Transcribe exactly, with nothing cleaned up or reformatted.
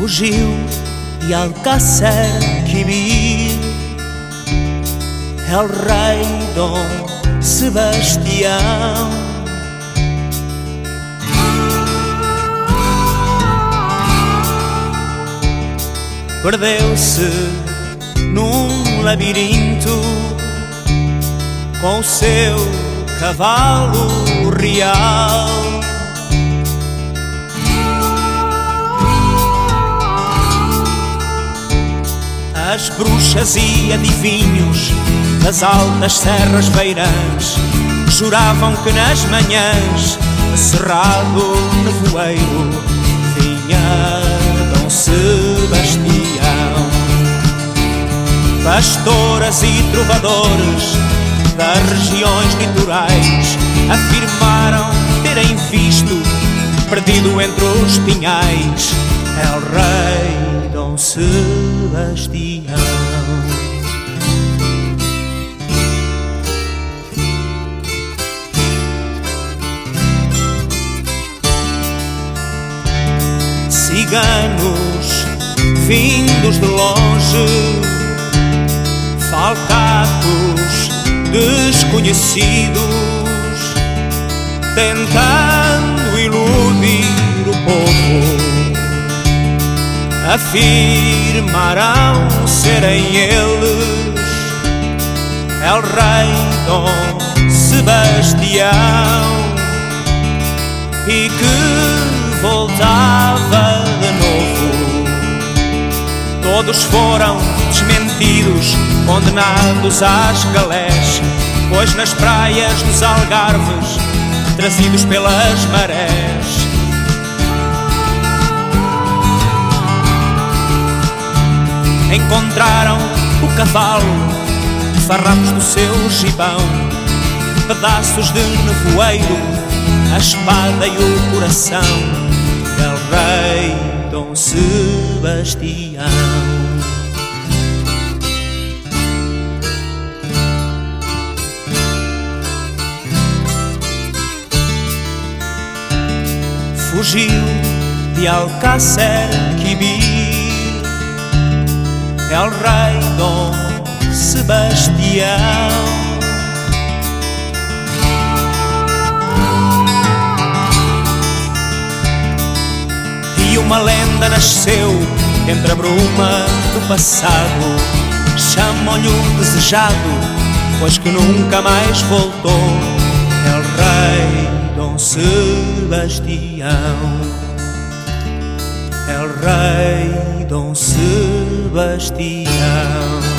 Fugiu de Alcácer Quibir el rei Dom Sebastião. Perdeu-se num labirinto com o seu cavalo real. As bruxas e adivinhos das altas serras beirãs juravam que nas manhãs de cerrado nevoeiro vinha Dom Sebastião. Pastoras e trovadores das regiões litorais afirmaram terem visto, perdido entre os pinhais, el rei Dom Sebastião. Ciganos vindos de longe, falcatos desconhecidos, tentando iludir o povo, afirmarão serem eles el rei Dom Sebastião, e que voltava de novo. Todos foram desmentidos, condenados às galés, pois nas praias dos Algarves, trazidos pelas marés, encontraram o cavalo, farrapos do seu gibão, pedaços de nevoeiro, a espada e o coração del rei Dom Sebastião. Fugiu de Alcácer Quibir el rei Dom Sebastião. E uma lenda nasceu entre a bruma do passado, chamam-lhe o desejado, pois que nunca mais voltou, el rei Dom Sebastião, el rei Dom Sebastião.